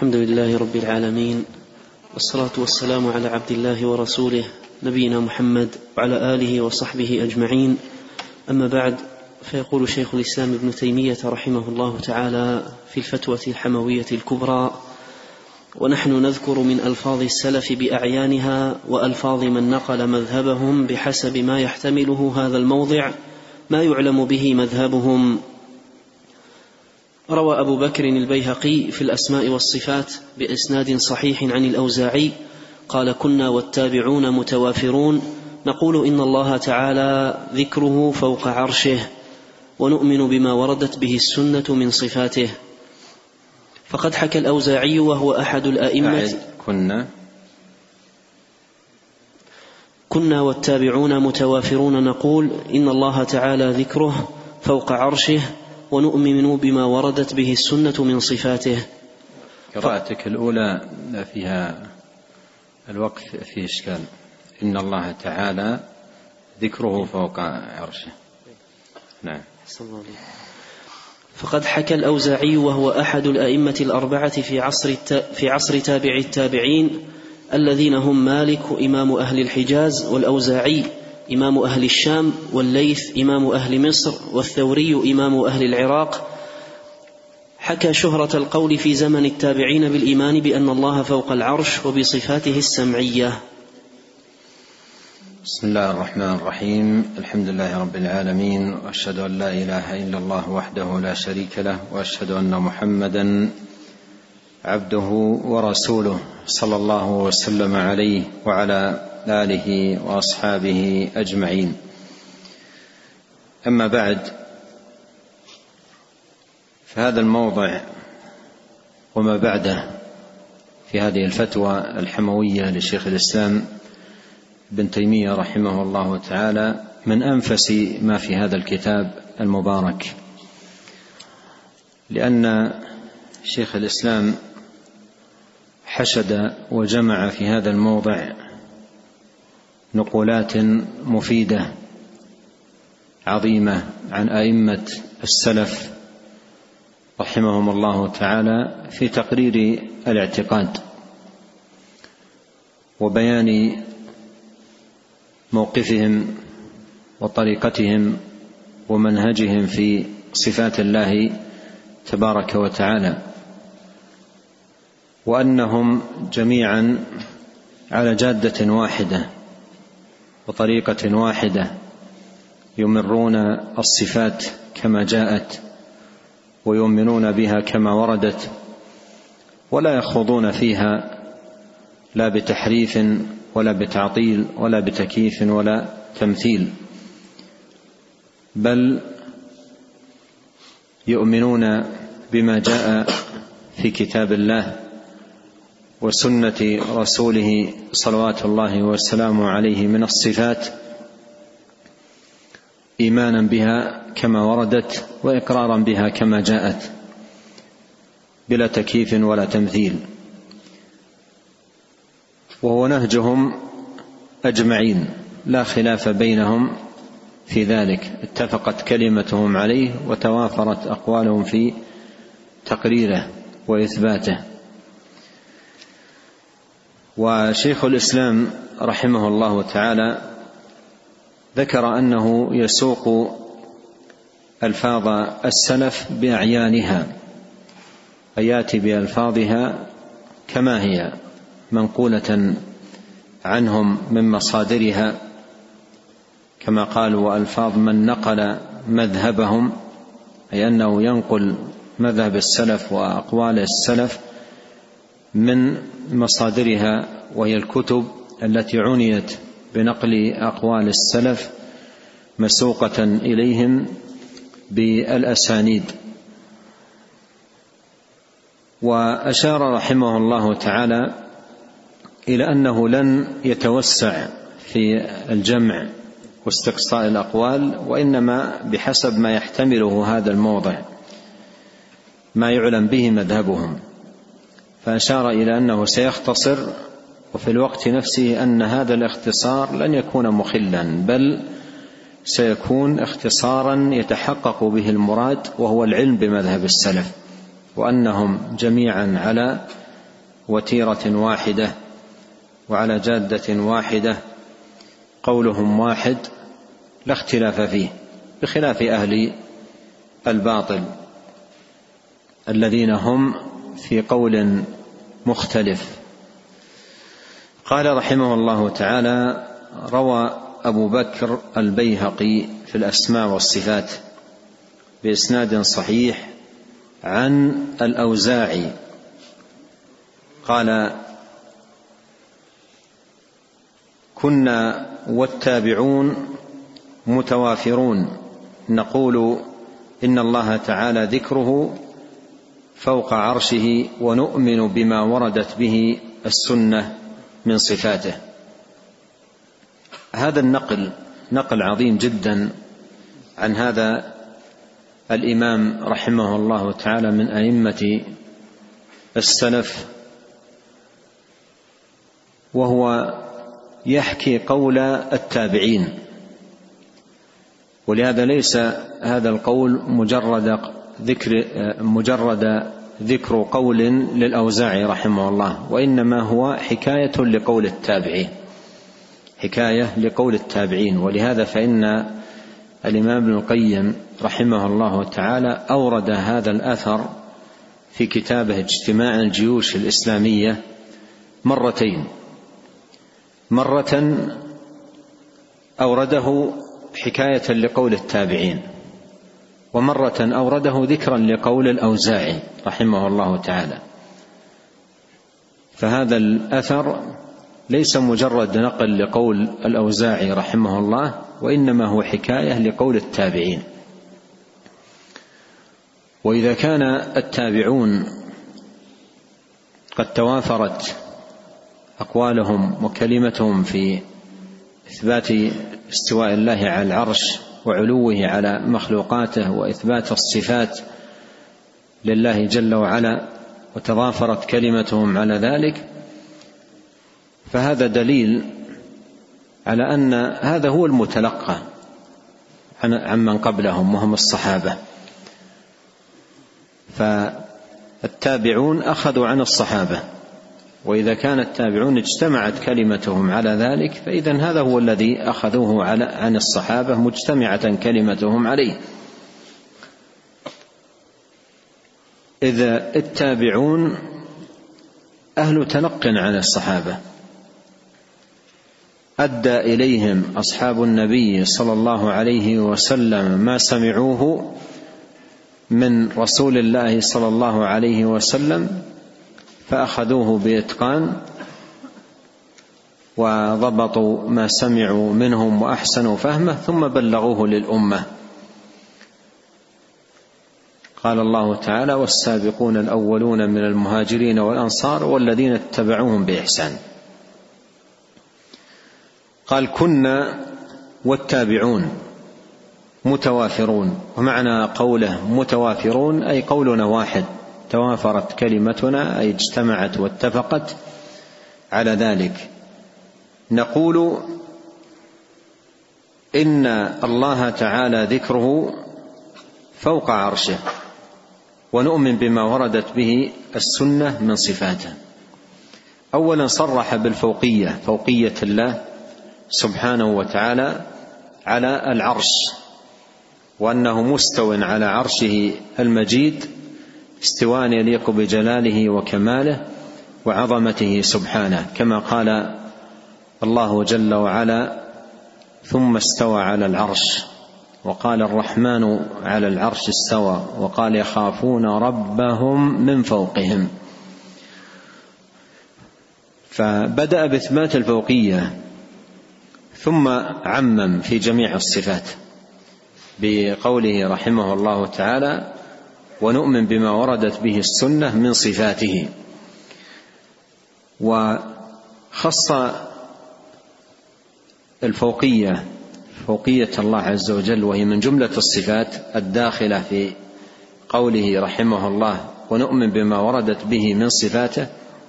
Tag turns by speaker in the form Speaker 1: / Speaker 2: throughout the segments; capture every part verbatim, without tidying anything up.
Speaker 1: الحمد لله رب العالمين، والصلاة والسلام على عبد الله ورسوله نبينا محمد وعلى آله وصحبه أجمعين. أما بعد، فيقول شيخ الإسلام ابن تيمية رحمه الله تعالى في الفتوى الحموية الكبرى: ونحن نذكر من ألفاظ السلف بأعيانها وألفاظ من نقل مذهبهم بحسب ما يحتمله هذا الموضع ما يعلم به مذهبهم. روى أبو بكر البيهقي في الأسماء والصفات بإسناد صحيح عن الأوزاعي قال: كنا والتابعون متوافرون نقول إن الله تعالى ذكره فوق عرشه، ونؤمن بما وردت به السنة من صفاته. فقد حكى الأوزاعي وهو أحد الأئمة:
Speaker 2: كنا
Speaker 1: كنا والتابعون متوافرون نقول إن الله تعالى ذكره فوق عرشه، ونؤمن بما وردت به السنة من صفاته.
Speaker 2: قراءتك الأولى فيها الوقف فيه إشكال. إن الله تعالى ذكره فوق عرشه. نعم.
Speaker 1: فقد حكى الأوزاعي وهو أحد الأئمة الأربعة في عصر في عصر تابع التابعين الذين هم مالك إمام أهل الحجاز، والأوزاعي إمام أهل الشام، والليث إمام أهل مصر، والثوري إمام أهل العراق. حكى شهرة القول في زمن التابعين بالإيمان بأن الله فوق العرش وبصفاته السمعية.
Speaker 2: بسم الله الرحمن الرحيم. الحمد لله رب العالمين، وأشهد أن لا إله إلا الله وحده لا شريك له، وأشهد أن محمدا عبده ورسوله صلى الله وسلم عليه وعلى آله وأصحابه أجمعين. أما بعد، فهذا الموضع وما بعده في هذه الفتوى الحموية لشيخ الإسلام ابن تيمية رحمه الله تعالى من أنفس ما في هذا الكتاب المبارك، لأن شيخ الإسلام حشد وجمع في هذا الموضع نقولات مفيدة عظيمة عن أئمة السلف رحمهم الله تعالى في تقرير الاعتقاد وبيان موقفهم وطريقتهم ومنهجهم في صفات الله تبارك وتعالى، وأنهم جميعا على جادة واحدة وطريقة واحدة يمرون الصفات كما جاءت ويؤمنون بها كما وردت، ولا يخوضون فيها لا بتحريف ولا بتعطيل ولا بتكييف ولا تمثيل، بل يؤمنون بما جاء في كتاب الله وسنة رسوله صلوات الله وسلامه عليه من الصفات، إيمانا بها كما وردت وإقرارا بها كما جاءت بلا تكييف ولا تمثيل. وهو نهجهم أجمعين، لا خلاف بينهم في ذلك، اتفقت كلمتهم عليه وتوافرت أقوالهم في تقريره وإثباته. وشيخ الإسلام رحمه الله تعالى ذكر أنه يسوق ألفاظ السلف بأعيانها، أي يأتي بألفاظها كما هي منقولة عنهم من مصادرها، كما قالوا: وألفاظ من نقل مذهبهم، أي أنه ينقل مذهب السلف وأقوال السلف من مصادرها، وهي الكتب التي عنيت بنقل أقوال السلف مسوقة إليهم بالأسانيد. وأشار رحمه الله تعالى إلى أنه لن يتوسع في الجمع واستقصاء الأقوال، وإنما بحسب ما يحتمله هذا الموضع ما يعلم به مذهبهم، فأشار إلى أنه سيختصر، وفي الوقت نفسه أن هذا الاختصار لن يكون مخلا، بل سيكون اختصارا يتحقق به المراد، وهو العلم بمذهب السلف، وأنهم جميعا على وتيرة واحدة وعلى جادة واحدة قولهم واحد لا اختلاف فيه، بخلاف أهل الباطل الذين هم في قول مختلف. قال رحمه الله تعالى: روى أبو بكر البيهقي في الأسماء والصفات بإسناد صحيح عن الأوزاعي قال: كنا والتابعون متوافرون نقول إن الله تعالى ذكره فوق عرشه ونؤمن بما وردت به السنة من صفاته. هذا النقل نقل عظيم جدا عن هذا الإمام رحمه الله تعالى من أئمة السلف، وهو يحكي قول التابعين، ولهذا ليس هذا القول مجرد ذكر مجرد ذكر قول للأوزاعي رحمه الله، وإنما هو حكاية لقول التابعين حكاية لقول التابعين. ولهذا فإن الإمام ابن القيم رحمه الله تعالى أورد هذا الأثر في كتابه اجتماع الجيوش الإسلامية مرتين، مرة أورده حكاية لقول التابعين، ومرة أورده ذكرا لقول الأوزاعي رحمه الله تعالى. فهذا الأثر ليس مجرد نقل لقول الأوزاعي رحمه الله، وإنما هو حكاية لقول التابعين. وإذا كان التابعون قد توافرت أقوالهم وكلمتهم في إثبات استواء الله على العرش وعلوه على مخلوقاته وإثبات الصفات لله جل وعلا، وتضافرت كلمتهم على ذلك، فهذا دليل على أن هذا هو المتلقى عمن قبلهم وهم الصحابة. فالتابعون أخذوا عن الصحابة، وإذا كان التابعون اجتمعت كلمتهم على ذلك فإذن هذا هو الذي أخذوه عن الصحابة مجتمعة كلمتهم عليه. إذا التابعون أهل تلق عن الصحابة، أدى إليهم أصحاب النبي صلى الله عليه وسلم ما سمعوه من رسول الله صلى الله عليه وسلم، فأخذوه بإتقان وضبطوا ما سمعوا منهم وأحسنوا فهمه ثم بلغوه للأمة. قال الله تعالى: والسابقون الأولون من المهاجرين والأنصار والذين اتبعوهم بإحسان. قال: كنا والتابعون متوافرون، ومعنى قوله متوافرون أي قولنا واحد، توافرت كلمتنا أي اجتمعت واتفقت على ذلك. نقول إن الله تعالى ذكره فوق عرشه، ونؤمن بما وردت به السنة من صفاته. أولا صرح بالفوقية، فوقية الله سبحانه وتعالى على العرش، وأنه مستو على عرشه المجيد استواء يليق بجلاله وكماله وعظمته سبحانه، كما قال الله جل وعلا: ثم استوى على العرش، وقال الرحمن على العرش استوى، وقال يخافون ربهم من فوقهم. فبدأ بإثبات الفوقية ثم عمم في جميع الصفات بقوله رحمه الله تعالى: ونؤمن بما وردت به السنة من صفاته. وخص الفوقية فوقية الله عز وجل، وهي من جملة الصفات الداخلة في قوله رحمه الله: ونؤمن بما وردت به من صفاته،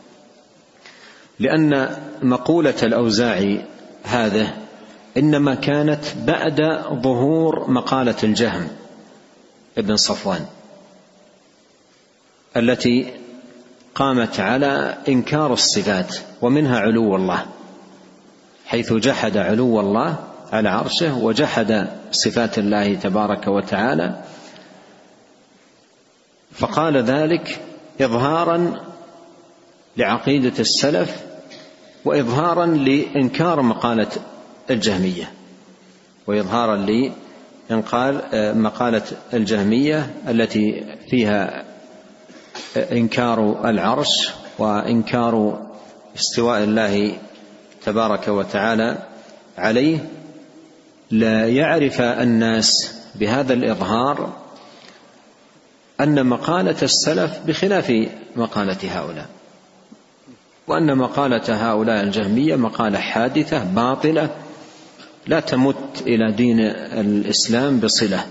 Speaker 2: لأن مقولة الأوزاعي هذه إنما كانت بعد ظهور مقالة الجهم ابن صفوان التي قامت على إنكار الصفات، ومنها علو الله، حيث جحد علو الله على عرشه وجحد صفات الله تبارك وتعالى، فقال ذلك إظهارا لعقيدة السلف وإظهارا لإنكار مقالة الجهمية، وإظهارا لإنكار مقالة الجهمية التي فيها إنكار العرش وإنكار استواء الله تبارك وتعالى عليه. لا يعرف الناس بهذا الإظهار أن مقالة السلف بخلاف مقالة هؤلاء، وأن مقالة هؤلاء الجهمية مقالة حادثة باطلة لا تمت إلى دين الإسلام بصلة.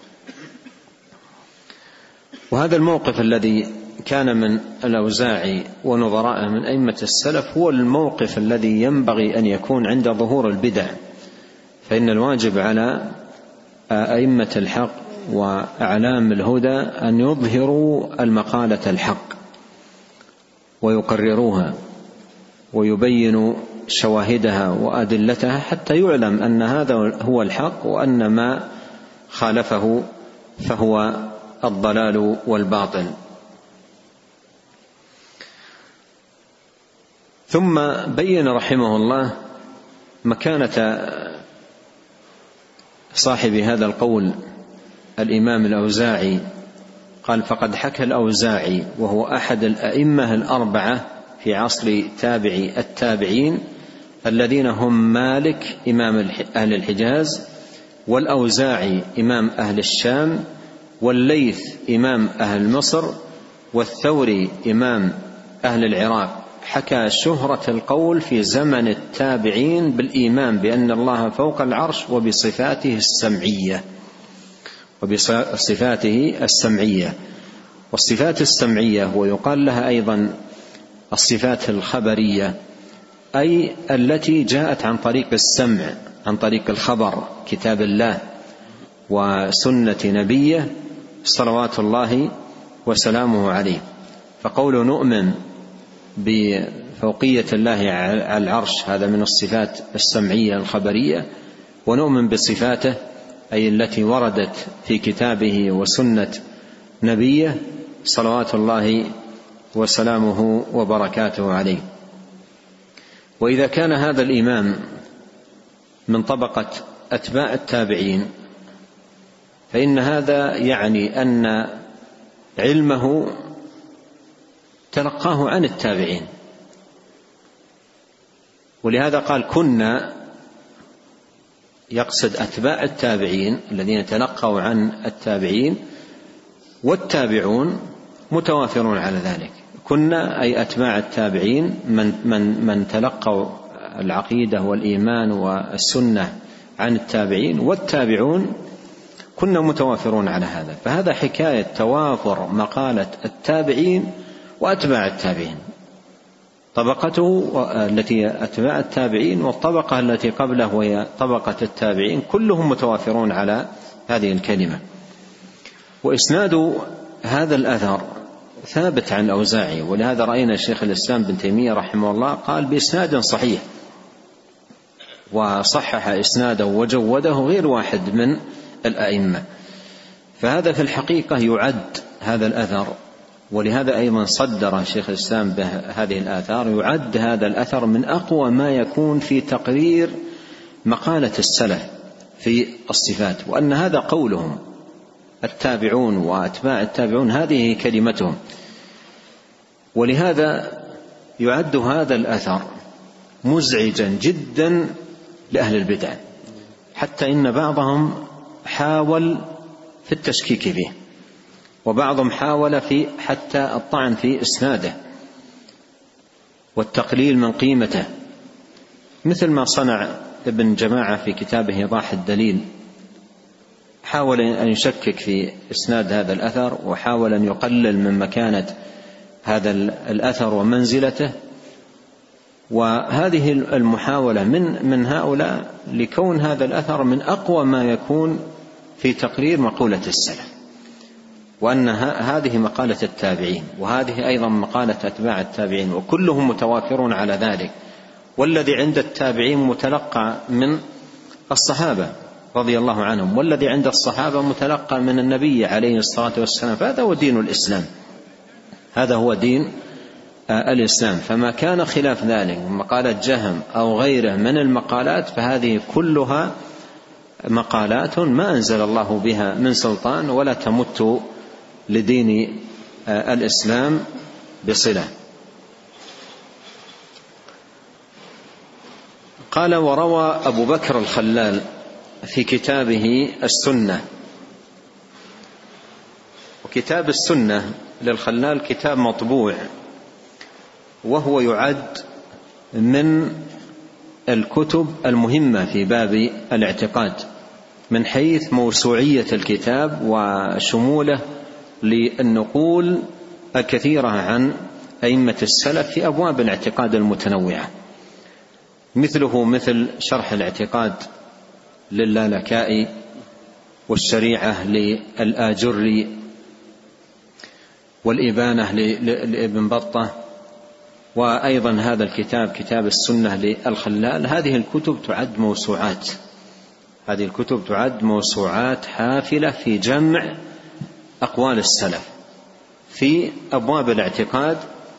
Speaker 2: وهذا الموقف الذي كان من الأوزاعي ونظرائه من أئمة السلف هو الموقف الذي ينبغي أن يكون عند ظهور البدع، فإن الواجب على أئمة الحق وأعلام الهدى أن يظهروا المقالة الحق ويقرروها ويبينوا شواهدها وأدلتها حتى يعلم أن هذا هو الحق، وأن ما خالفه فهو الضلال والباطل. ثم بين رحمه الله مكانة صاحب هذا القول الإمام الأوزاعي، قال: فقد حكى الأوزاعي وهو أحد الأئمة الأربعة في عصر تابعي التابعين الذين هم مالك إمام أهل الحجاز، والأوزاعي إمام أهل الشام، والليث إمام أهل مصر، والثوري إمام أهل العراق. حكى شهرة القول في زمن التابعين بالإيمان بأن الله فوق العرش وبصفاته السمعية وبصفاته السمعية والصفات السمعية، ويقال لها أيضا الصفات الخبرية، أي التي جاءت عن طريق السمع، عن طريق الخبر، كتاب الله وسنة نبيه صلوات الله وسلامه عليه. فقول نؤمن بفوقية الله على العرش هذا من الصفات السمعية الخبرية، ونؤمن بصفاته أي التي وردت في كتابه وسنة نبيه صلوات الله وسلامه وبركاته عليه. وإذا كان هذا الإمام من طبقة أتباع التابعين فإن هذا يعني أن علمه تلقاه عن التابعين، ولهذا قال: كنا، يقصد أتباع التابعين الذين تلقوا عن التابعين، والتابعون متوافرون على ذلك. كنا أي أتباع التابعين من, من, من تلقوا العقيدة والإيمان والسنة عن التابعين، والتابعون كنا متوافرون على هذا. فهذا حكاية توافر مقالة التابعين وأتباع التابعين، طبقته التي أتباع التابعين والطبقة التي قبله وهي طبقة التابعين، كلهم متوافرون على هذه الكلمة. وإسناد هذا الأثر ثابت عن الأوزاعي، ولهذا رأينا شيخ الإسلام بن تيمية رحمه الله قال بإسناد صحيح، وصحح إسناده وجوده غير واحد من الأئمة. فهذا في الحقيقة يعد هذا الأثر، ولهذا أيضا صدر شيخ الإسلام بهذه الآثار، يعد هذا الأثر من أقوى ما يكون في تقرير مقالة السلف في الصفات، وأن هذا قولهم التابعون وأتباع التابعون، هذه كلمتهم. ولهذا يعد هذا الأثر مزعجا جدا لأهل البدع، حتى إن بعضهم حاول في التشكيك فيه، وبعضهم حاول في حتى الطعن في إسناده والتقليل من قيمته، مثل ما صنع ابن جماعة في كتابه إيضاح الدليل، حاول أن يشكك في إسناد هذا الأثر، وحاول أن يقلل من مكانة هذا الأثر ومنزلته. وهذه المحاولة من من هؤلاء لكون هذا الأثر من أقوى ما يكون في تقرير مقولة السلف، وأن هذه مقالة التابعين وهذه أيضا مقالة أتباع التابعين، وكلهم متوافرون على ذلك. والذي عند التابعين متلقى من الصحابة رضي الله عنهم، والذي عند الصحابة متلقى من النبي عليه الصلاة والسلام، فهذا هو دين الإسلام، هذا هو دين الإسلام. فما كان خلاف ذلك مقالة جهم أو غيره من المقالات فهذه كلها مقالات ما أنزل الله بها من سلطان ولا تمت لدين الإسلام بصلة. قال: وروى أبو بكر الخلال في كتابه السنة. وكتاب السنة للخلال كتاب مطبوع، وهو يعد من الكتب المهمة في باب الاعتقاد من حيث موسوعية الكتاب وشموله للنقول الكثيرة عن أئمة السلف في أبواب الاعتقاد المتنوعة، مثله مثل شرح الاعتقاد للالكائي، والشريعة للآجري، والإبانة لابن بطة، وأيضا هذا الكتاب كتاب السنة للخلال. هذه الكتب تعد موسوعات، هذه الكتب تعد موسوعات حافلة في جمع أقوال السلف في أبواب الاعتقاد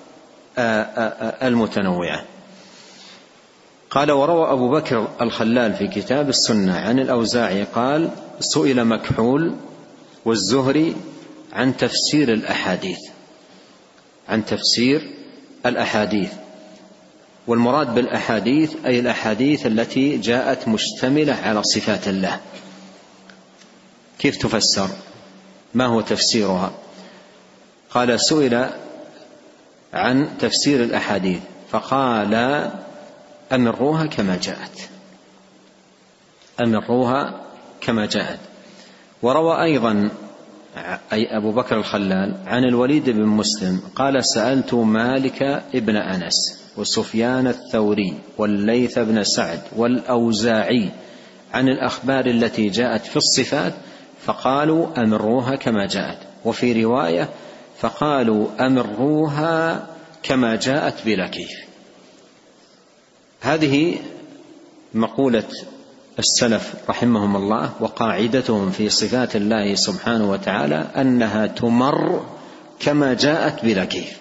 Speaker 2: المتنوعة. قال: وروى أبو بكر الخلال في كتاب السنة عن الأوزاعي قال: سئل مكحول والزهري عن تفسير الأحاديث، عن تفسير الأحاديث. والمراد بالأحاديث أي الأحاديث التي جاءت مشتملة على صفات الله، كيف تفسر؟ ما هو تفسيرها؟ قال: سئل عن تفسير الأحاديث فقال: أمروها كما جاءت، أمروها كما جاءت. وروى أيضا أي أبو بكر الخلال عن الوليد بن مسلم قال: سألت مالك ابن أنس وسفيان الثوري والليث بن سعد والأوزاعي عن الأخبار التي جاءت في الصفات فقالوا أمروها كما جاءت. وفي رواية فقالوا أمروها كما جاءت بلا كيف. هذه مقولة السلف رحمهم الله وقاعدتهم في صفات الله سبحانه وتعالى أنها تمر كما جاءت بلا كيف،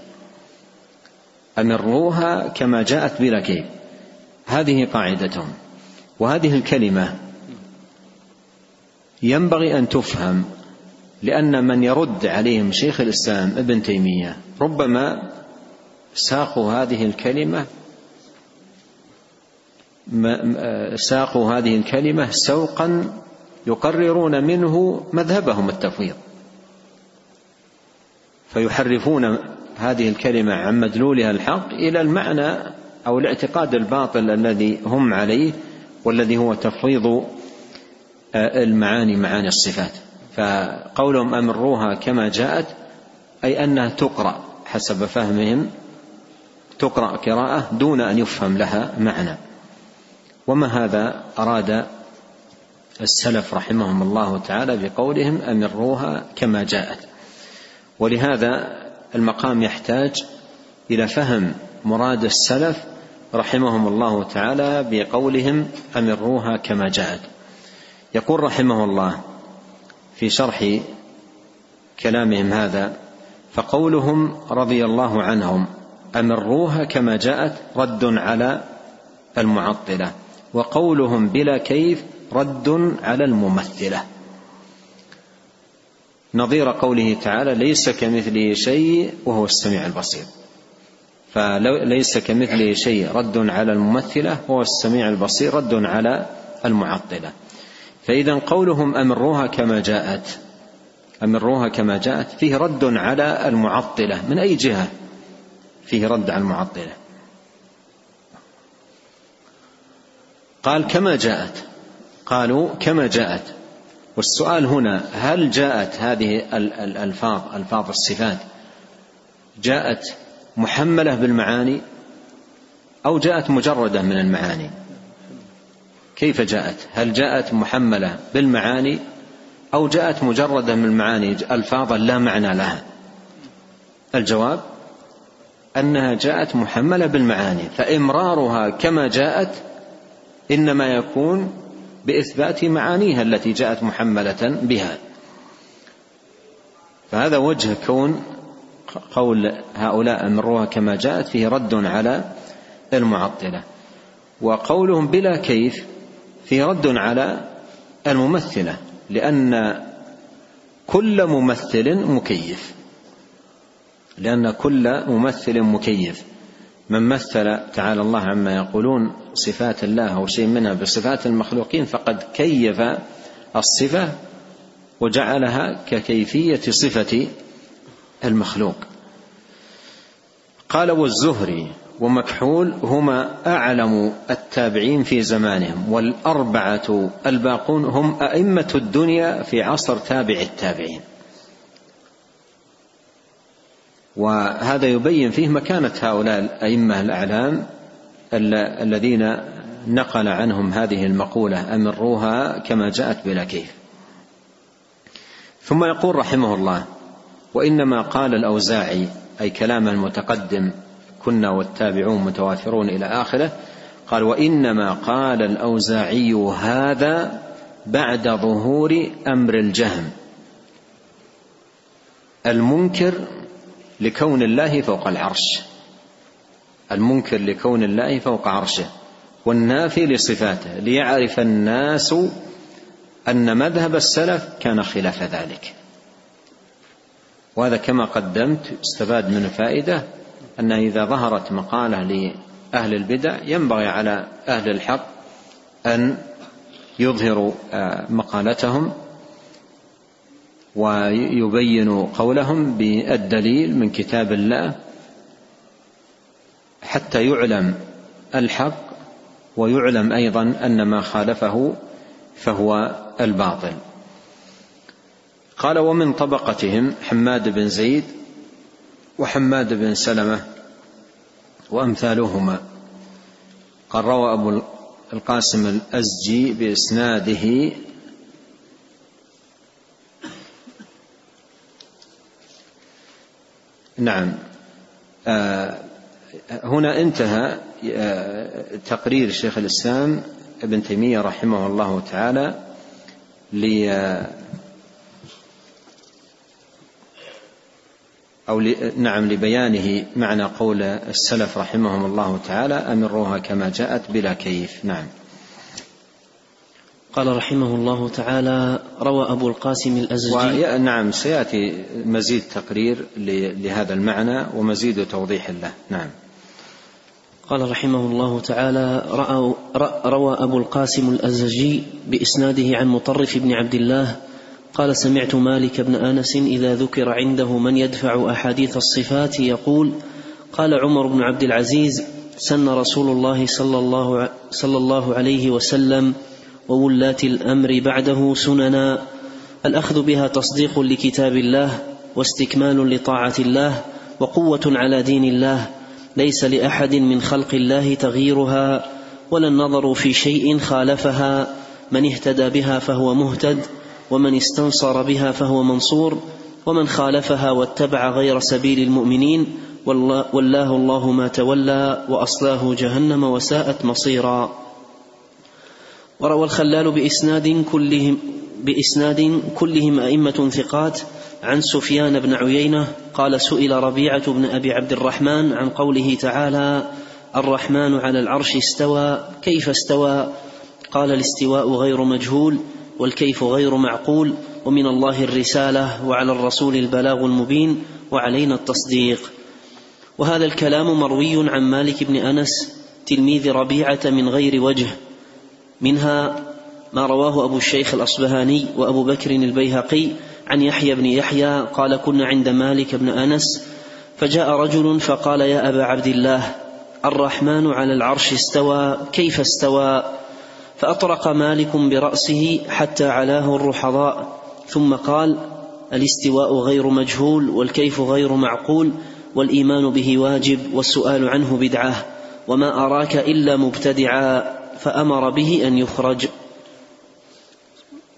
Speaker 2: أمروها كما جاءت بلا كيف، هذه قاعدتهم. وهذه الكلمة ينبغي أن تفهم، لأن من يرد عليهم شيخ الإسلام ابن تيمية ربما ساقوا هذه الكلمة ساقوا هذه الكلمة سوقا يقررون منه مذهبهم التفويض، فيحرفون هذه الكلمة عن مدلولها الحق إلى المعنى أو الاعتقاد الباطل الذي هم عليه، والذي هو تفويض المعاني معاني الصفات. فقولهم أمروها كما جاءت أي أنها تقرأ حسب فهمهم، تقرأ قراءة دون أن يفهم لها معنى. وما هذا أراد السلف رحمهم الله تعالى بقولهم أمروها كما جاءت. ولهذا المقام يحتاج إلى فهم مراد السلف رحمهم الله تعالى بقولهم أمروها كما جاءت. يقول رحمه الله في شرح كلامهم هذا: فقولهم رضي الله عنهم أمروها كما جاءت رد على المعطلة، وقولهم بلا كيف رد على الممثلة، نظير قوله تعالى: ليس كمثله شيء وهو السميع البصير. فليس كمثله شيء رد على الممثلة، وهو السميع البصير رد على المعطلة. فإذا قولهم أمروها كما جاءت أمروها كما جاءت فيه رد على المعطلة. من أي جهة فيه رد على المعطلة؟ قال كما جاءت، قالوا كما جاءت. والسؤال هنا: هل جاءت هذه الألفاظ ألفاظ الصفات جاءت محملة بالمعاني أو جاءت مجردة من المعاني؟ كيف جاءت؟ هل جاءت محملة بالمعاني أو جاءت مجردة من المعاني ألفاظا لا معنى لها؟ الجواب أنها جاءت محملة بالمعاني، فإمرارها كما جاءت إنما يكون بإثبات معانيها التي جاءت محملة بها. فهذا وجه كون قول هؤلاء أمروها كما جاءت فيه رد على المعطلة، وقولهم بلا كيف فيه رد على الممثلة، لأن كل ممثل مكيف، لأن كل ممثل مكيف. من مثل تعالى الله عما يقولون صفات الله أو شيء منها بصفات المخلوقين فقد كيف الصفة وجعلها ككيفية صفة المخلوق. قال والزهري ومكحول هما أعلم التابعين في زمانهم، والأربعة الباقون هم أئمة الدنيا في عصر تابع التابعين. وهذا يبين فيه مكانة هؤلاء الأئمة الأعلام الذين نقل عنهم هذه المقولة أمروها كما جاءت بلا كيف. ثم يقول رحمه الله: وإنما قال الأوزاعي، أي كلام المتقدم كنا والتابعون متوافرون إلى آخره، قال: وإنما قال الأوزاعي هذا بعد ظهور أمر الجهم المنكر لكون الله فوق العرش، المنكر لكون الله فوق عرشه والنافي لصفاته، ليعرف الناس أن مذهب السلف كان خلاف ذلك. وهذا كما قدمت استفاد من فائدة أن إذا ظهرت مقالة لأهل البدع ينبغي على أهل الحق أن يظهروا مقالتهم ويبينوا قولهم بالدليل من كتاب الله حتى يعلم الحق ويعلم أيضا أن ما خالفه فهو الباطل. قال: ومن طبقتهم حماد بن زيد وحماد بن سلمة وأمثالهما. قال: روى أبو القاسم الأزجي بإسناده نعم آه هنا انتهى آه تقرير شيخ الإسلام ابن تيمية رحمه الله تعالى ل أو نعم لبيانه معنى قول السلف رحمهم الله تعالى: أمروها كما جاءت بلا كيف. نعم.
Speaker 1: قال رحمه الله تعالى: روى أبو القاسم الأزجي.
Speaker 2: نعم سيأتي مزيد تقرير لهذا المعنى ومزيد توضيح له. نعم.
Speaker 1: قال رحمه الله تعالى: روى أبو القاسم الأزجي بإسناده عن مطرف بن عبد الله قال: سمعت مالك بن أنس إذا ذكر عنده من يدفع أحاديث الصفات يقول: قال عمر بن عبد العزيز: سن رسول الله صلى الله, صلى الله عليه وسلم وولاة الأمر بعده سننا، الأخذ بها تصديق لكتاب الله واستكمال لطاعة الله وقوة على دين الله، ليس لأحد من خلق الله تغييرها ولا النظر في شيء خالفها، من اهتدى بها فهو مهتد، ومن استنصر بها فهو منصور، ومن خالفها واتبع غير سبيل المؤمنين والله الله ما تولى وأصلاه جهنم وساءت مصيرا. وروى الخلال بإسناد كلهم, بإسناد كلهم أئمة ثقات عن سفيان بن عيينة قال: سئل ربيعة بن أبي عبد الرحمن عن قوله تعالى: الرحمن على العرش استوى، كيف استوى؟ قال: الاستواء غير مجهول والكيف غير معقول، ومن الله الرسالة وعلى الرسول البلاغ المبين وعلينا التصديق. وهذا الكلام مروي عن مالك بن أنس تلميذ ربيعة من غير وجه، منها ما رواه أبو الشيخ الأصبهاني وأبو بكر البيهقي عن يحيى بن يحيى قال: كنا عند مالك بن أنس فجاء رجل فقال: يا أبا عبد الله، الرحمن على العرش استوى، كيف استوى؟ فأطرق مالك برأسه حتى علاه الرحضاء، ثم قال: الاستواء غير مجهول والكيف غير معقول، والإيمان به واجب والسؤال عنه بدعة، وما أراك إلا مبتدعا، فأمر به أن يخرج.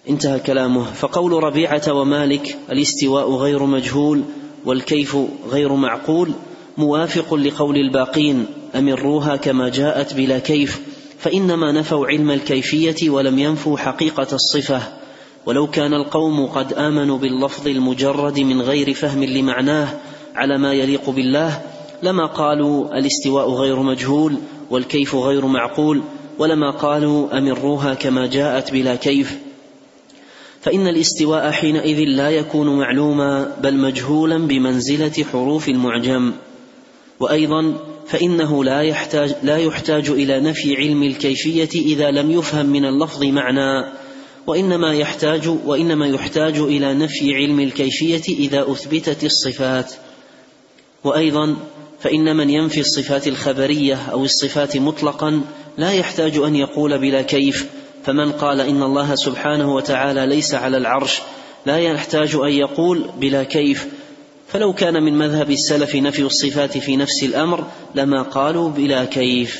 Speaker 1: انتهى كلامه. فقول ربيعة ومالك الاستواء غير مجهول والكيف غير معقول موافق لقول الباقين أمروها كما جاءت بلا كيف، فإنما نفوا علم الكيفية ولم ينفوا حقيقة الصفة. ولو كان القوم قد آمنوا باللفظ المجرد من غير فهم لمعناه على ما يليق بالله لما قالوا الاستواء غير مجهول والكيف غير معقول، ولما قالوا أمروها كما جاءت بلا كيف، فإن الاستواء حينئذ لا يكون معلوما بل مجهولا بمنزلة حروف المعجم. وأيضا فإنه لا يحتاج, لا يحتاج إلى نفي علم الكيفية إذا لم يفهم من اللفظ معنى، وإنما يحتاج, وإنما يحتاج إلى نفي علم الكيفية إذا أثبتت الصفات. وأيضا فإن من ينفي الصفات الخبرية أو الصفات مطلقا لا يحتاج أن يقول بلا كيف، فمن قال إن الله سبحانه وتعالى ليس على العرش لا يحتاج أن يقول بلا كيف، فلو كان من مذهب السلف نفي الصفات في نفس الأمر لما قالوا بلا كيف.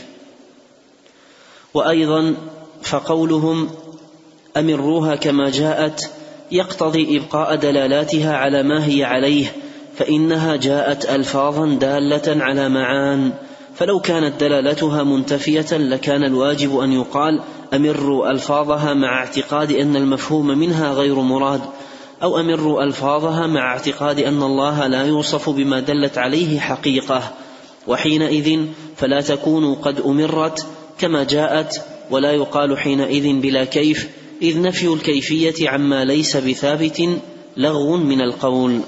Speaker 1: وأيضا فقولهم أمروها كما جاءت يقتضي إبقاء دلالاتها على ما هي عليه، فإنها جاءت ألفاظا دالة على معان، فلو كانت دلالتها منتفية لكان الواجب أن يقال أمروا ألفاظها مع اعتقاد أن المفهوم منها غير مراد، أو أمروا ألفاظها مع اعتقاد أن الله لا يوصف بما دلت عليه حقيقة، وحينئذ فلا تكون قد أمرت كما جاءت، ولا يقال حينئذ بلا كيف، إذ نفي الكيفية عما ليس بثابت لغو من القول.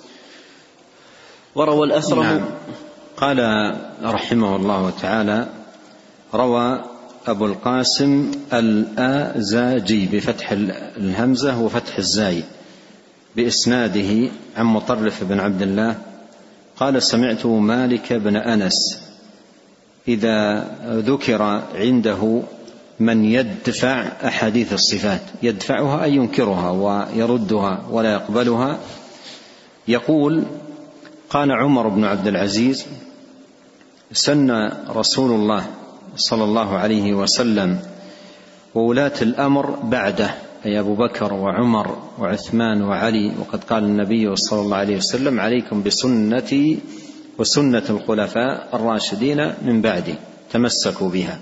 Speaker 1: وروى الأثرم
Speaker 2: نعم. قال رحمه الله تعالى: روى أبو القاسم الآزاجي بفتح الهمزة وفتح الزاي بإسناده عن مطرف بن عبد الله قال: سمعت مالك بن أنس إذا ذكر عنده من يدفع أحاديث الصفات، يدفعها أي ينكرها ويردها ولا يقبلها، يقول: قال عمر بن عبد العزيز: سن رسول الله صلى الله عليه وسلم وولاة الأمر بعده، أي أبو بكر وعمر وعثمان وعلي، وقد قال النبي صلى الله عليه وسلم: عليكم بسنتي وسنة الخلفاء الراشدين من بعدي تمسكوا بها،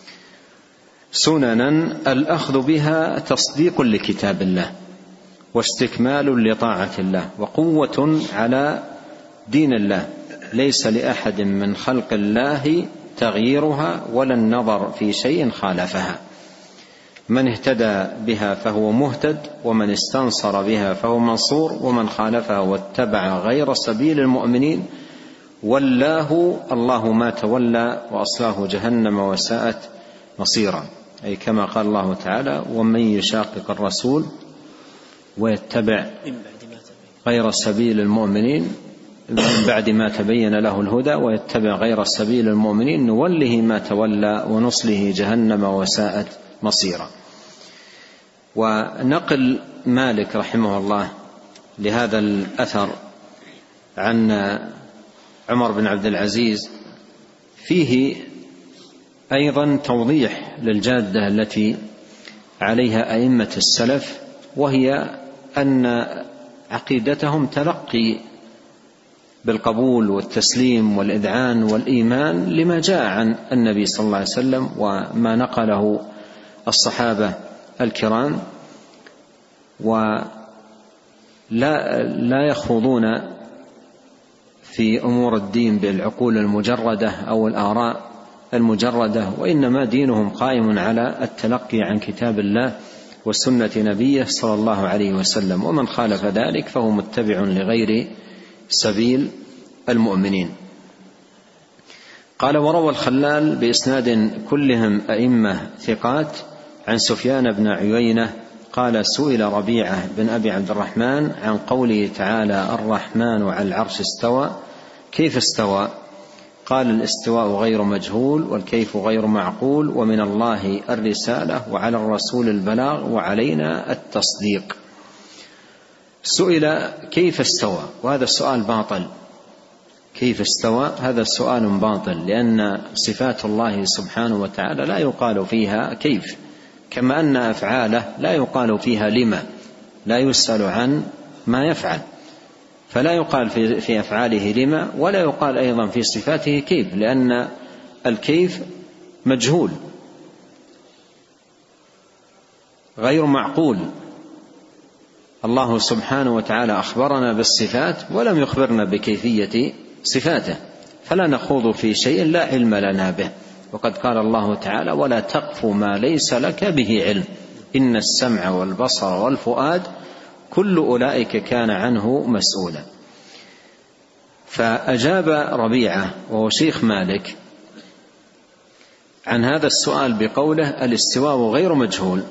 Speaker 2: سننا الأخذ بها تصديق لكتاب الله واستكمال لطاعة الله وقوة على دين الله، ليس لأحد من خلق الله تغييرها ولا النظر في شيء خالفها، من اهتدى بها فهو مهتد، ومن استنصر بها فهو منصور، ومن خالفها واتبع غير سبيل المؤمنين ولاه الله ما تولى وأصلاه جهنم وساءت مصيرا، أي كما قال الله تعالى: ومن يشاقق الرسول ويتبع غير سبيل المؤمنين من بعد ما تبين له الهدى ويتبع غير سبيل المؤمنين نوله ما تولى ونصله جهنم وساءت مصيرا. ونقل مالك رحمه الله لهذا الأثر عن عمر بن عبد العزيز فيه أيضا توضيح للجادة التي عليها أئمة السلف، وهي أن عقيدتهم تلقي بالقبول والتسليم والإذعان والإيمان لما جاء عن النبي صلى الله عليه وسلم وما نقله الصحابة الكرام، ولا لا يخوضون في أمور الدين بالعقول المجردة أو الآراء المجردة، وإنما دينهم قائم على التلقي عن كتاب الله وسنة نبيه صلى الله عليه وسلم، ومن خالف ذلك فهو متبع لغير سبيل المؤمنين. قال: وروى الخلال بإسناد كلهم أئمة ثقات عن سفيان بن عيينة قال: سئل ربيعة بن أبي عبد الرحمن عن قوله تعالى: الرحمن على العرش استوى، كيف استوى؟ قال: الاستواء غير مجهول والكيف غير معقول، ومن الله الرسالة وعلى الرسول البلاغ وعلينا التصديق. سئل كيف استوى، وهذا السؤال باطل. كيف استوى هذا السؤال باطل، لأن صفات الله سبحانه وتعالى لا يقال فيها كيف، كما أن أفعاله لا يقال فيها لما، لا يسأل عن ما يفعل، فلا يقال في أفعاله لما، ولا يقال أيضا في صفاته كيف، لأن الكيف مجهول غير معقول. الله سبحانه وتعالى أخبرنا بالصفات ولم يخبرنا بكيفية صفاته، فلا نخوض في شيء لا علم لنا به. وقد قال الله تعالى: ولا تقف ما ليس لك به علم إن السمع والبصر والفؤاد كل أولئك كان عنه مسؤولا. فأجاب ربيعة وهو شيخ مالك عن هذا السؤال بقوله: الاستواء غير مجهول،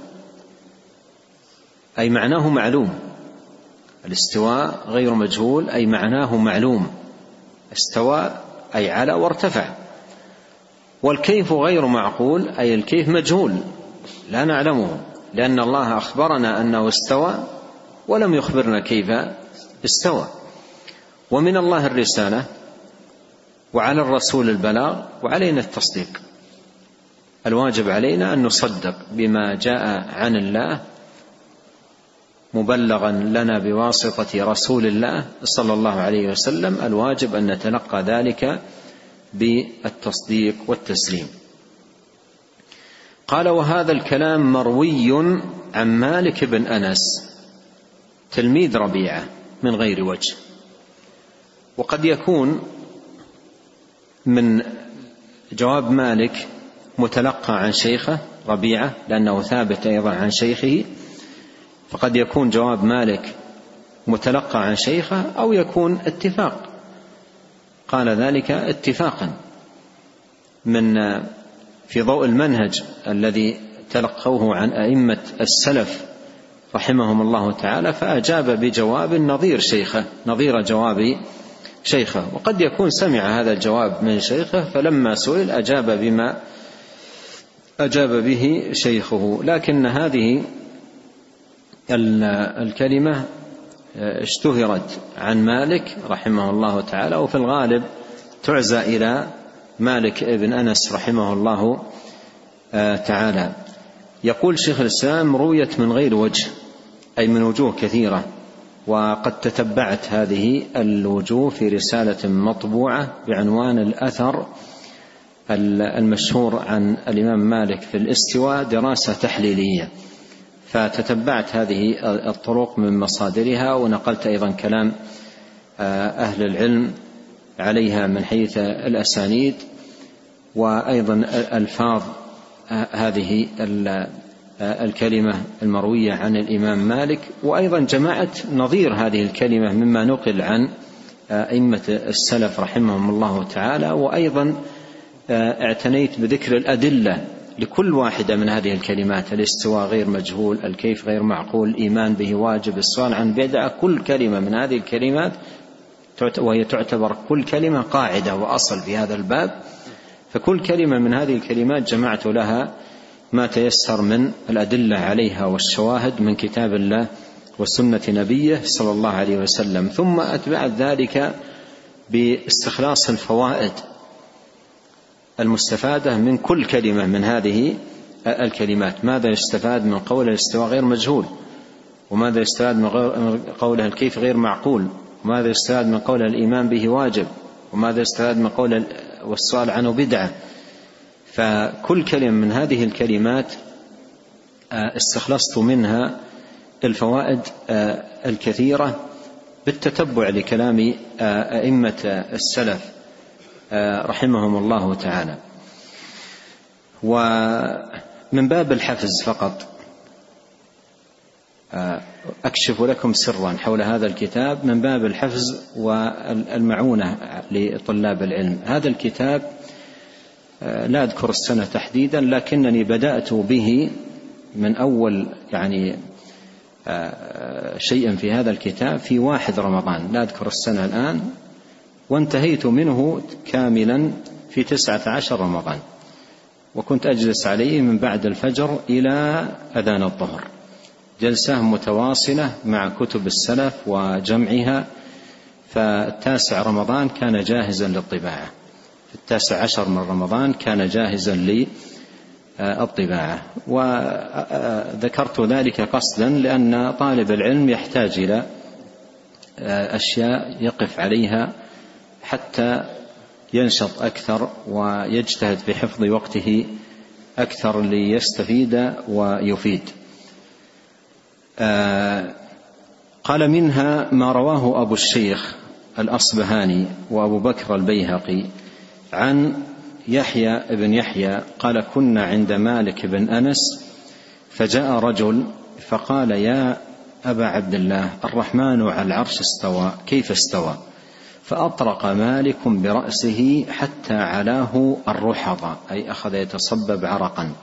Speaker 2: أي معناه معلوم. الاستواء غير مجهول أي معناه معلوم، استوى أي على وارتفع. والكيف غير معقول أي الكيف مجهول لا نعلمه، لأن الله أخبرنا أنه استوى ولم يخبرنا كيف استوى. ومن الله الرسالة، وعلى الرسول البلاغ، وعلينا التصديق. الواجب علينا أن نصدق بما جاء عن الله مبلغا لنا بواسطة رسول الله صلى الله عليه وسلم. الواجب أن نتلقى ذلك بالتصديق والتسليم. قال: وهذا الكلام مروي عن مالك بن أنس تلميذ ربيعة من غير وجه. وقد يكون من جواب مالك متلقى عن شيخه ربيعة، لأنه ثابت أيضا عن شيخه، فقد يكون جواب مالك متلقى عن شيخه، أو يكون اتفاق، قال ذلك اتفاقا من في ضوء المنهج الذي تلقوه عن أئمة السلف رحمهم الله تعالى، فأجاب بجواب نظير شيخه نظير جواب شيخه. وقد يكون سمع هذا الجواب من شيخه، فلما سئل أجاب بما أجاب به شيخه. لكن هذه الكلمة اشتهرت عن مالك رحمه الله تعالى، وفي الغالب تعزى إلى مالك ابن أنس رحمه الله تعالى. يقول شيخ الإسلام: رويت من غير وجه، أي من وجوه كثيرة، وقد تتبعت هذه الوجوه في رسالة مطبوعة بعنوان الأثر المشهور عن الإمام مالك في الاستواء، دراسة تحليلية. فتتبعت هذه الطرق من مصادرها، ونقلت أيضا كلام أهل العلم عليها من حيث الأسانيد، وأيضا ألفاظ هذه الكلمة المروية عن الإمام مالك، وأيضا جمعت نظير هذه الكلمة مما نقل عن أئمة السلف رحمهم الله تعالى. وأيضا اعتنيت بذكر الأدلة لكل واحدة من هذه الكلمات: الاستواء غير مجهول، الكيف غير معقول، الإيمان به واجب، السؤال عن بدعة. كل كلمة من هذه الكلمات، وهي تعتبر كل كلمة قاعدة وأصل في هذا الباب، فكل كلمة من هذه الكلمات جمعت لها ما تيسر من الأدلة عليها والشواهد من كتاب الله وسنة نبيه صلى الله عليه وسلم. ثم أتبعت ذلك باستخلاص الفوائد المستفادة من كل كلمة من هذه الكلمات. ماذا يستفاد من قول الاستواء غير مجهول، وماذا يستفاد من قوله الكيف غير معقول، وماذا يستفاد من قوله الإيمان به واجب، وماذا يستفاد من قوله والسؤال عنه بدعة. فكل كلمة من هذه الكلمات استخلصت منها الفوائد الكثيرة بالتتبع لكلام أئمة السلف رحمهم الله تعالى. ومن باب الحفز فقط أكشف لكم سرا حول هذا الكتاب، من باب الحفز والمعونة لطلاب العلم. هذا الكتاب لا أذكر السنة تحديدا، لكنني بدأت به من أول يعني شيء في هذا الكتاب في واحد رمضان، لا أذكر السنة الآن، وانتهيت منه كاملا في تسعة عشر رمضان، وكنت أجلس عليه من بعد الفجر إلى أذان الظهر، جلسة متواصلة مع كتب السلف وجمعها. فالتاسع رمضان كان جاهزا للطباعة، في التاسع عشر من رمضان كان جاهزا الطباعة. وذكرت ذلك قصدا لأن طالب العلم يحتاج إلى أشياء يقف عليها حتى ينشط أكثر ويجتهد في حفظ وقته أكثر ليستفيد ويفيد. قال: منها ما رواه أبو الشيخ الأصبهاني وأبو بكر البيهقي عن يحيى بن يحيى قال: كنا عند مالك بن أنس فجاء رجل فقال: يا أبا عبد الله، الرحمن على العرش استوى، كيف استوى؟ فأطرق مالك برأسه حتى علاه الرحض، أي أخذ يتصبب عرقا.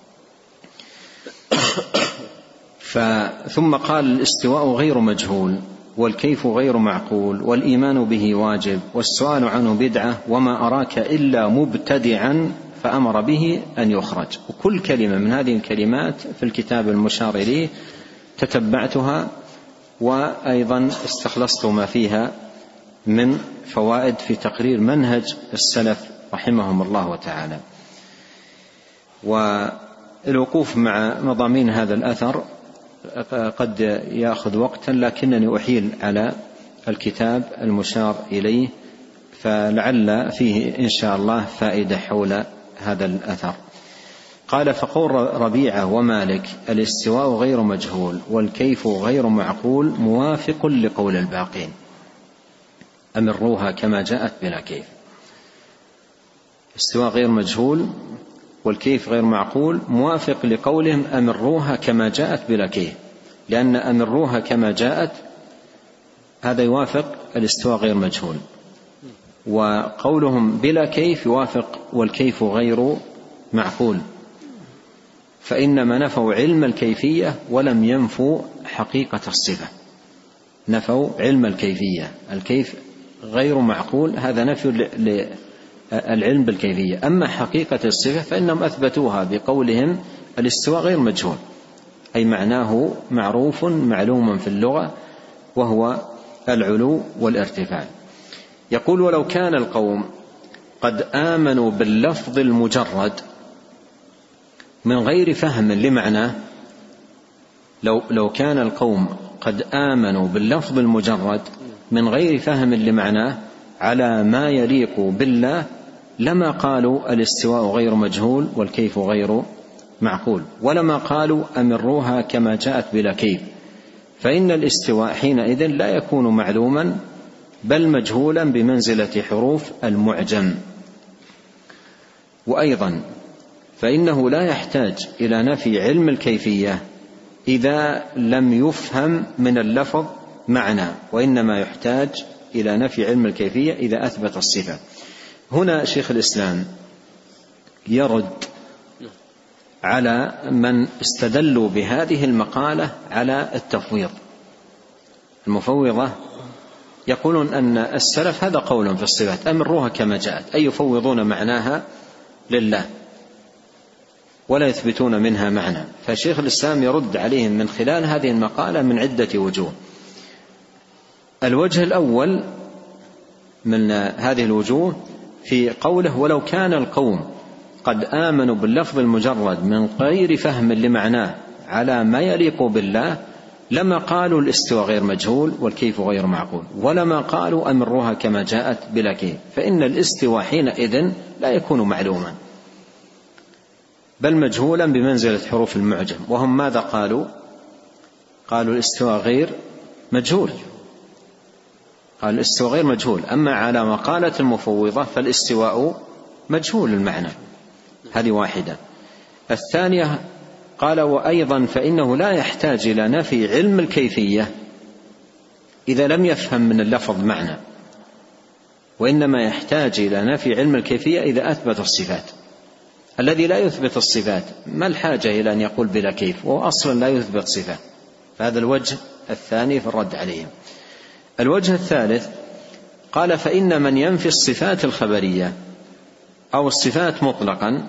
Speaker 2: ثم قال: الاستواء غير مجهول، والكيف غير معقول، والإيمان به واجب، والسؤال عنه بدعة، وما أراك إلا مبتدعا، فأمر به أن يخرج. وكل كلمة من هذه الكلمات في الكتاب المشار إليه تتبعتها، وأيضا استخلصت ما فيها من فوائد في تقرير منهج السلف رحمهم الله تعالى. والوقوف مع مضامين هذا الأثر قد يأخذ وقتا، لكنني أحيل على الكتاب المشار إليه، فلعل فيه إن شاء الله فائدة حول هذا الأثر. قال: فقول ربيعة ومالك: الاستواء غير مجهول، والكيف غير معقول، موافق لقول الباقين، أمروها كما جاءت بلا كيف. استواء غير مجهول والكيف غير معقول موافق لقولهم أمروها كما جاءت بلا كيف، لأن أمروها كما جاءت هذا يوافق الاستواء غير مجهول، وقولهم بلا كيف يوافق والكيف غير معقول، فإنما نفوا علم الكيفية ولم ينفوا حقيقة الصفة. نفوا علم الكيفية، الكيف غير معقول، هذا نفي للعلم بالكيفية. أما حقيقة الصفة فإنهم أثبتوها بقولهم الاستواء غير مجهول، أي معناه معروف معلوم في اللغة، وهو العلو والارتفاع. يقول: ولو كان القوم قد آمنوا باللفظ المجرد من غير فهم لمعناه، لو, لو كان القوم قد آمنوا باللفظ المجرد من غير فهم لمعناه على ما يليق بالله، لما قالوا الاستواء غير مجهول والكيف غير معقول، ولما قالوا أمروها كما جاءت بلا كيف، فإن الاستواء حينئذ لا يكون معلوما بل مجهولا بمنزلة حروف المعجم. وأيضا فإنه لا يحتاج إلى نفي علم الكيفية إذا لم يفهم من اللفظ معنى، وإنما يحتاج إلى نفي علم الكيفية إذا أثبت الصفة. هنا شيخ الإسلام يرد على من استدلوا بهذه المقالة على التفويض. المفوضة يقولون أن السلف هذا قول في الصفات، أمروها كما جاءت، أي يفوضون معناها لله ولا يثبتون منها معنى. فشيخ الإسلام يرد عليهم من خلال هذه المقالة من عدة وجوه. الوجه الأول من هذه الوجوه في قوله: ولو كان القوم قد آمنوا باللفظ المجرد من غير فهم لمعناه على ما يليق بالله، لما قالوا الاستواء غير مجهول والكيف غير معقول، ولما قالوا أمروها كما جاءت بلا كيف، فإن الاستواء حينئذ لا يكون معلوما بل مجهولا بمنزلة حروف المعجم. وهم ماذا قالوا؟ قالوا الاستواء غير مجهول، قال الاستواء غير مجهول. أما على مقالة المفوضة فالاستواء مجهول المعنى. هذه واحدة. الثانية قال: وأيضا فإنه لا يحتاج إلى نفي علم الكيفية إذا لم يفهم من اللفظ معنى، وإنما يحتاج إلى نفي علم الكيفية إذا أثبت الصفات. الذي لا يثبت الصفات ما الحاجة إلى أن يقول بلا كيف، وهو أصلا لا يثبت صفة. فهذا الوجه الثاني في الرد عليهم. الوجه الثالث قال: فإن من ينفي الصفات الخبرية أو الصفات مطلقا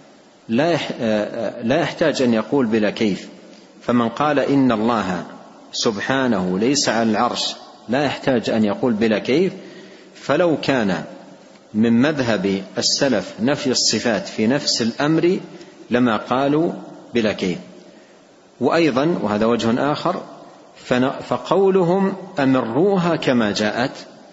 Speaker 2: لا يحتاج أن يقول بلا كيف. فمن قال إن الله سبحانه ليس على العرش لا يحتاج أن يقول بلا كيف. فلو كان من مذهب السلف نفي الصفات في نفس الأمر لما قالوا بلا كيف. وأيضا وهذا وجه آخر، فقولهم أمروها كما جاءت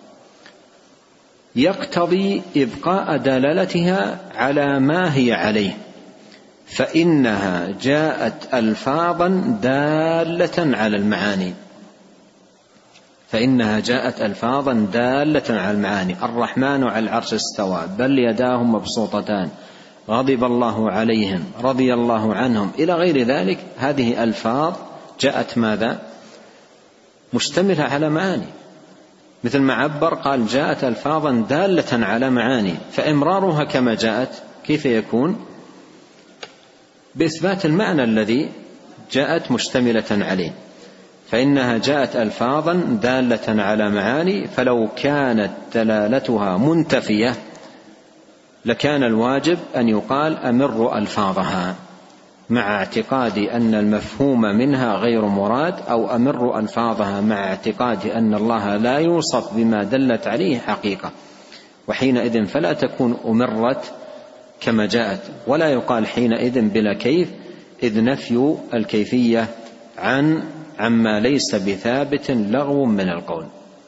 Speaker 2: يقتضي إبقاء دلالتها على ما هي عليه، فإنها جاءت ألفاظا دالة على المعاني فإنها جاءت ألفاظا دالة على المعاني الرحمن على العرش استوى، بل يداه مبسوطتان، غضب الله عليهم، رضي الله عنهم، إلى غير ذلك. هذه ألفاظ جاءت ماذا؟ مشتملة على معاني، مثل ما عبر قال جاءت ألفاظا دالة على معاني، فإمرارها كما جاءت كيف يكون؟ بإثبات المعنى الذي جاءت مشتملة عليه، فإنها جاءت ألفاظا دالة على معاني، فلو كانت دلالتها منتفية لكان الواجب أن يقال أمر ألفاظها، مع اعتقاد أن المفهوم منها غير مراد، أو أمر ألفاظها مع اعتقاد أن الله لا يوصف بما دلت عليه حقيقة، وحينئذ فلا تكون أمرت كما جاءت، ولا يقال حينئذ بلا كيف، إذ نفي الكيفية عن عما ليس بثابت لغو من القول.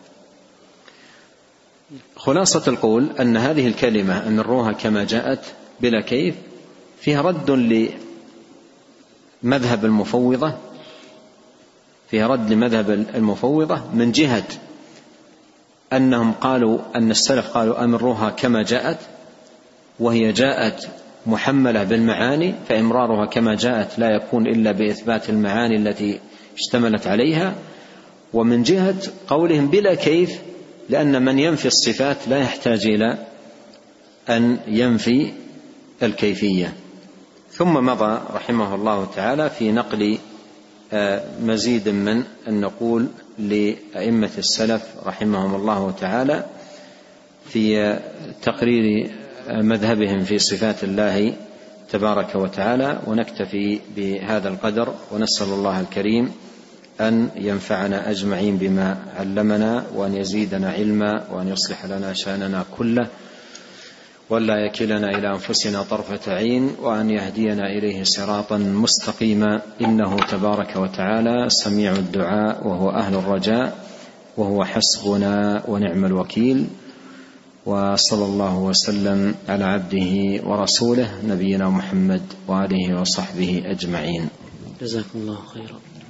Speaker 2: خلاصة القول أن هذه الكلمة أمروها كما جاءت بلا كيف فيها رد لمذهب المفوضة فيها رد لمذهب المفوضة من جهة أنهم قالوا أن السلف قالوا أمروها كما جاءت، وهي جاءت محملة بالمعاني، فإمرارها كما جاءت لا يكون إلا بإثبات المعاني التي اشتملت عليها. ومن جهة قولهم بلا كيف، لأن من ينفي الصفات لا يحتاج إلى أن ينفي الكيفية. ثم مضى رحمه الله تعالى في نقل مزيد من أن نقول لأئمة السلف رحمهم الله تعالى في تقرير مذهبهم في صفات الله تبارك وتعالى. ونكتفي بهذا القدر، ونسأل الله الكريم أن ينفعنا أجمعين بما علمنا، وأن يزيدنا علما، وأن يصلح لنا شأننا كله، ولا يكلنا إلى أنفسنا طرفة عين، وأن يهدينا إليه صراطا مستقيما، إنه تبارك وتعالى سميع الدعاء، وهو أهل الرجاء، وهو حسبنا ونعم الوكيل. وصلى الله وسلم على عبده ورسوله نبينا محمد وآله وصحبه أجمعين.
Speaker 1: جزاكم الله خيرا.